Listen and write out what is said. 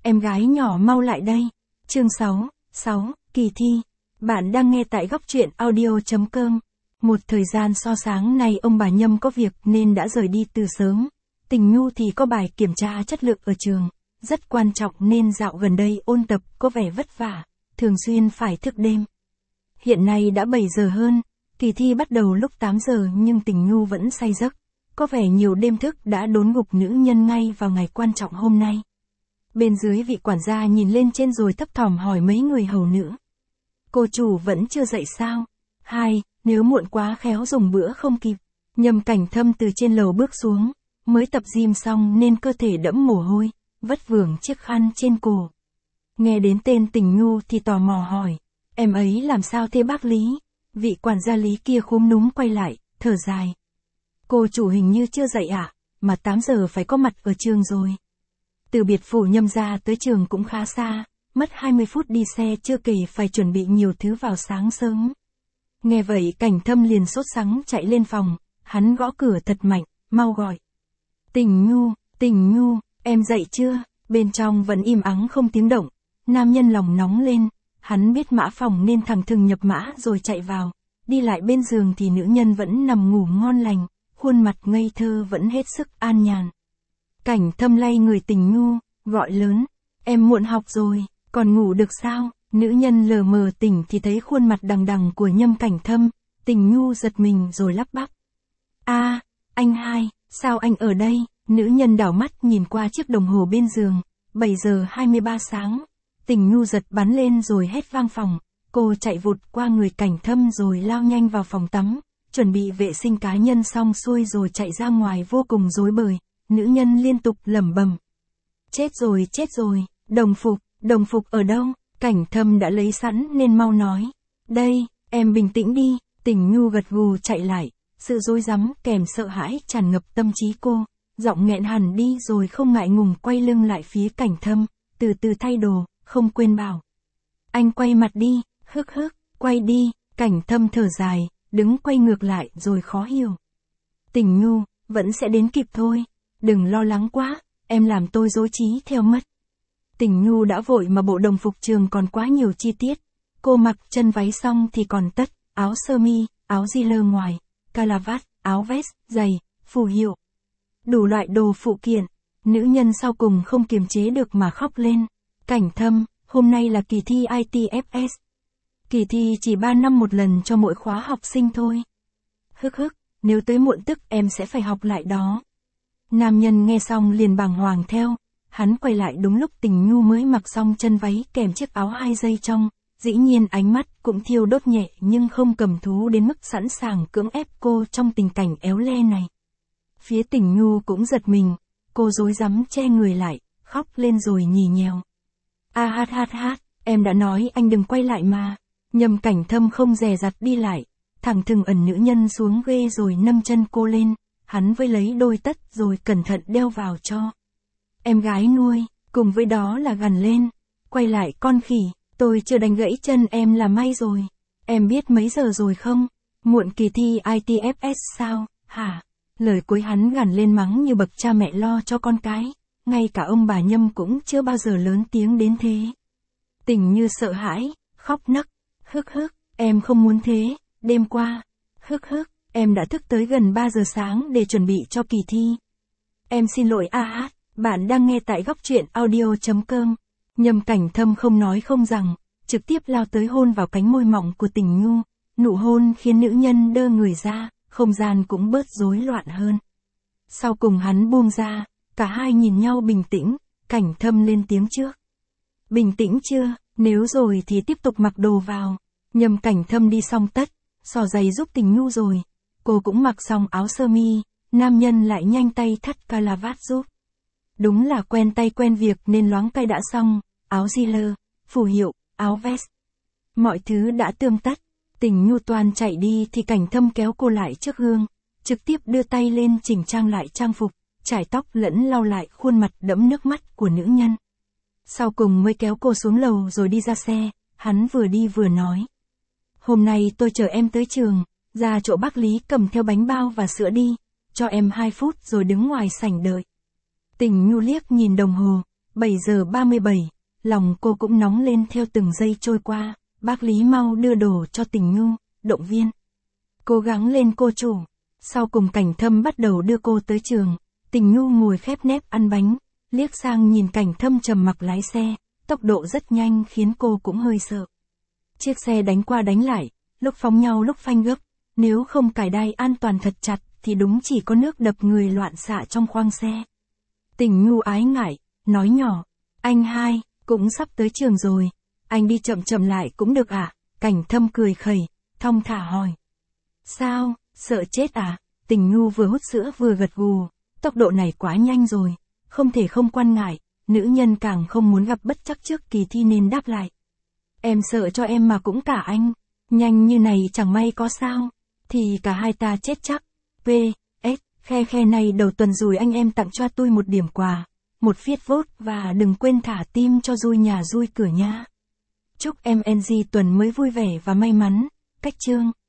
em gái nhỏ mau lại đây. Chương 6, kỳ thi. Bạn đang nghe tại góc truyện audio.com. Một thời gian so sáng nay ông bà Nhâm có việc nên đã rời đi từ sớm. Tình Nhu thì có bài kiểm tra chất lượng ở trường, rất quan trọng nên dạo gần đây ôn tập có vẻ vất vả, thường xuyên phải thức đêm. Hiện nay đã 7 giờ hơn, kỳ thi bắt đầu lúc 8 giờ nhưng Tình Nhu vẫn say giấc. Có vẻ nhiều đêm thức đã đốn ngục nữ nhân ngay vào ngày quan trọng hôm nay. Bên dưới vị quản gia nhìn lên trên rồi thấp thỏm hỏi mấy người hầu nữ. Cô chủ vẫn chưa dậy sao? Nếu muộn quá khéo dùng bữa không kịp. Nhâm Cảnh Thâm từ trên lầu bước xuống, mới tập gym xong nên cơ thể đẫm mồ hôi, vất vưởng chiếc khăn trên cổ. Nghe đến tên Tình Nhu thì tò mò hỏi, em ấy làm sao thế bác Lý? Vị quản gia Lý kia khúm núm quay lại, thở dài. Cô chủ hình như chưa dậy ạ, mà 8 giờ phải có mặt ở trường rồi. Từ biệt phủ Nhâm ra tới trường cũng khá xa, mất 20 phút đi xe chưa kể phải chuẩn bị nhiều thứ vào sáng sớm. Nghe vậy Cảnh Thâm liền sốt sắng chạy lên phòng, hắn gõ cửa thật mạnh, mau gọi. Tình Nhu, em dậy chưa? Bên trong vẫn im ắng không tiếng động. Nam nhân lòng nóng lên, hắn biết mã phòng nên thẳng thừng nhập mã rồi chạy vào. Đi lại bên giường thì nữ nhân vẫn nằm ngủ ngon lành, khuôn mặt ngây thơ vẫn hết sức an nhàn. Cảnh Thâm lay người Tình Nhu, gọi lớn, em muộn học rồi, còn ngủ được sao? Nữ nhân lờ mờ tỉnh thì thấy khuôn mặt đằng đằng của Nhâm Cảnh Thâm, Tình Nhu giật mình rồi lắp bắp. Anh hai, sao anh ở đây? Nữ nhân đảo mắt nhìn qua chiếc đồng hồ bên giường, 7 giờ 23 sáng. Tình Nhu giật bắn lên rồi hét vang phòng, cô chạy vụt qua người Cảnh Thâm rồi lao nhanh vào phòng tắm, chuẩn bị vệ sinh cá nhân xong xuôi rồi chạy ra ngoài vô cùng rối bời. Nữ nhân liên tục lẩm bẩm. Chết rồi, đồng phục ở đâu? Cảnh Thâm đã lấy sẵn nên mau nói. Đây, em bình tĩnh đi. Tình Nhu gật gù chạy lại, sự rối rắm kèm sợ hãi tràn ngập tâm trí cô, giọng nghẹn hẳn đi rồi không ngại ngùng quay lưng lại phía Cảnh Thâm, từ từ thay đồ, không quên bảo. Anh quay mặt đi, quay đi. Cảnh Thâm thở dài, đứng quay ngược lại rồi khó hiểu. Tình Nhu, vẫn sẽ đến kịp thôi. Đừng lo lắng quá, em làm tôi rối trí theo mất. Tình Nhu đã vội mà bộ đồng phục trường còn quá nhiều chi tiết. Cô mặc chân váy xong thì còn tất, áo sơ mi, áo jean ngoài, calavat, áo vest, giày, phù hiệu. Đủ loại đồ phụ kiện. Nữ nhân sau cùng không kiềm chế được mà khóc lên. Cảnh Thâm, hôm nay là kỳ thi ITFS. Kỳ thi chỉ 3 năm một lần cho mỗi khóa học sinh thôi. Nếu tới muộn tức em sẽ phải học lại đó. Nam nhân nghe xong liền bàng hoàng theo, hắn quay lại đúng lúc Tình Nhu mới mặc xong chân váy kèm chiếc áo 2 dây trong, dĩ nhiên ánh mắt cũng thiêu đốt nhẹ nhưng không cầm thú đến mức sẵn sàng cưỡng ép cô trong tình cảnh éo le này. Phía Tình Nhu cũng giật mình, cô rối rắm che người lại, khóc lên rồi nhì nhèo. Em đã nói anh đừng quay lại mà. Nhâm Cảnh Thâm không dè dặt đi lại, thẳng thừng ẩn nữ nhân xuống ghê rồi nâng chân cô lên. Hắn với lấy đôi tất rồi cẩn thận đeo vào cho. Em gái nuôi, cùng với đó là gằn lên. Quay lại con khỉ, tôi chưa đánh gãy chân em là may rồi. Em biết mấy giờ rồi không? Muộn kỳ thi ITFS sao, hả? Lời cuối hắn gằn lên mắng như bậc cha mẹ lo cho con cái. Ngay cả ông bà Nhâm cũng chưa bao giờ lớn tiếng đến thế. Tình Như sợ hãi, khóc nấc. Em không muốn thế, đêm qua. Em đã thức tới gần 3 giờ sáng để chuẩn bị cho kỳ thi. Em xin lỗi bạn đang nghe tại góc truyện audio.com. Nhâm Cảnh Thâm không nói không rằng, trực tiếp lao tới hôn vào cánh môi mỏng của Tình Nhu. Nụ hôn khiến nữ nhân đơ người ra, không gian cũng bớt rối loạn hơn. Sau cùng hắn buông ra, cả hai nhìn nhau bình tĩnh, Cảnh Thâm lên tiếng trước. Bình tĩnh chưa, nếu rồi thì tiếp tục mặc đồ vào. Nhâm Cảnh Thâm đi xong tất, xỏ giày giúp Tình Nhu rồi. Cô cũng mặc xong áo sơ mi, nam nhân lại nhanh tay thắt calavat giúp. Đúng là quen tay quen việc nên loáng tay đã xong, áo jean, phù hiệu, áo vest. Mọi thứ đã tươm tất, Tình Nhu toan chạy đi thì Cảnh Thâm kéo cô lại trước gương, trực tiếp đưa tay lên chỉnh trang lại trang phục, chải tóc lẫn lau lại khuôn mặt đẫm nước mắt của nữ nhân. Sau cùng mới kéo cô xuống lầu rồi đi ra xe, hắn vừa đi vừa nói. Hôm nay tôi chở em tới trường. Ra chỗ bác Lý cầm theo bánh bao và sữa đi, cho em 2 phút rồi đứng ngoài sảnh đợi. Tình Nhu liếc nhìn đồng hồ, 7 giờ 37, lòng cô cũng nóng lên theo từng giây trôi qua, bác Lý mau đưa đồ cho Tình Nhu, động viên. Cố gắng lên cô chủ. Sau cùng Cảnh Thâm bắt đầu đưa cô tới trường, Tình Nhu ngồi khép nép ăn bánh, liếc sang nhìn Cảnh Thâm trầm mặc lái xe, tốc độ rất nhanh khiến cô cũng hơi sợ. Chiếc xe đánh qua đánh lại, lúc phóng nhau lúc phanh gấp, nếu không cài đai an toàn thật chặt thì đúng chỉ có nước đập người loạn xạ trong khoang xe. Tình Nhu ái ngại, nói nhỏ, anh hai, cũng sắp tới trường rồi, anh đi chậm chậm lại cũng được à? Cảnh Thâm cười khẩy, thong thả hỏi. Sao, sợ chết à? Tình Nhu vừa hút sữa vừa gật gù, tốc độ này quá nhanh rồi, không thể không quan ngại, nữ nhân càng không muốn gặp bất trắc trước kỳ thi nên đáp lại. Em sợ cho em mà cũng cả anh, nhanh như này chẳng may có sao, thì cả hai ta chết chắc. P.S. Khe này đầu tuần rồi anh em tặng cho tôi một điểm quà, một viết vote và đừng quên thả tim cho vui nhà vui cửa nha. Chúc em NG tuần mới vui vẻ và may mắn. Cách chương.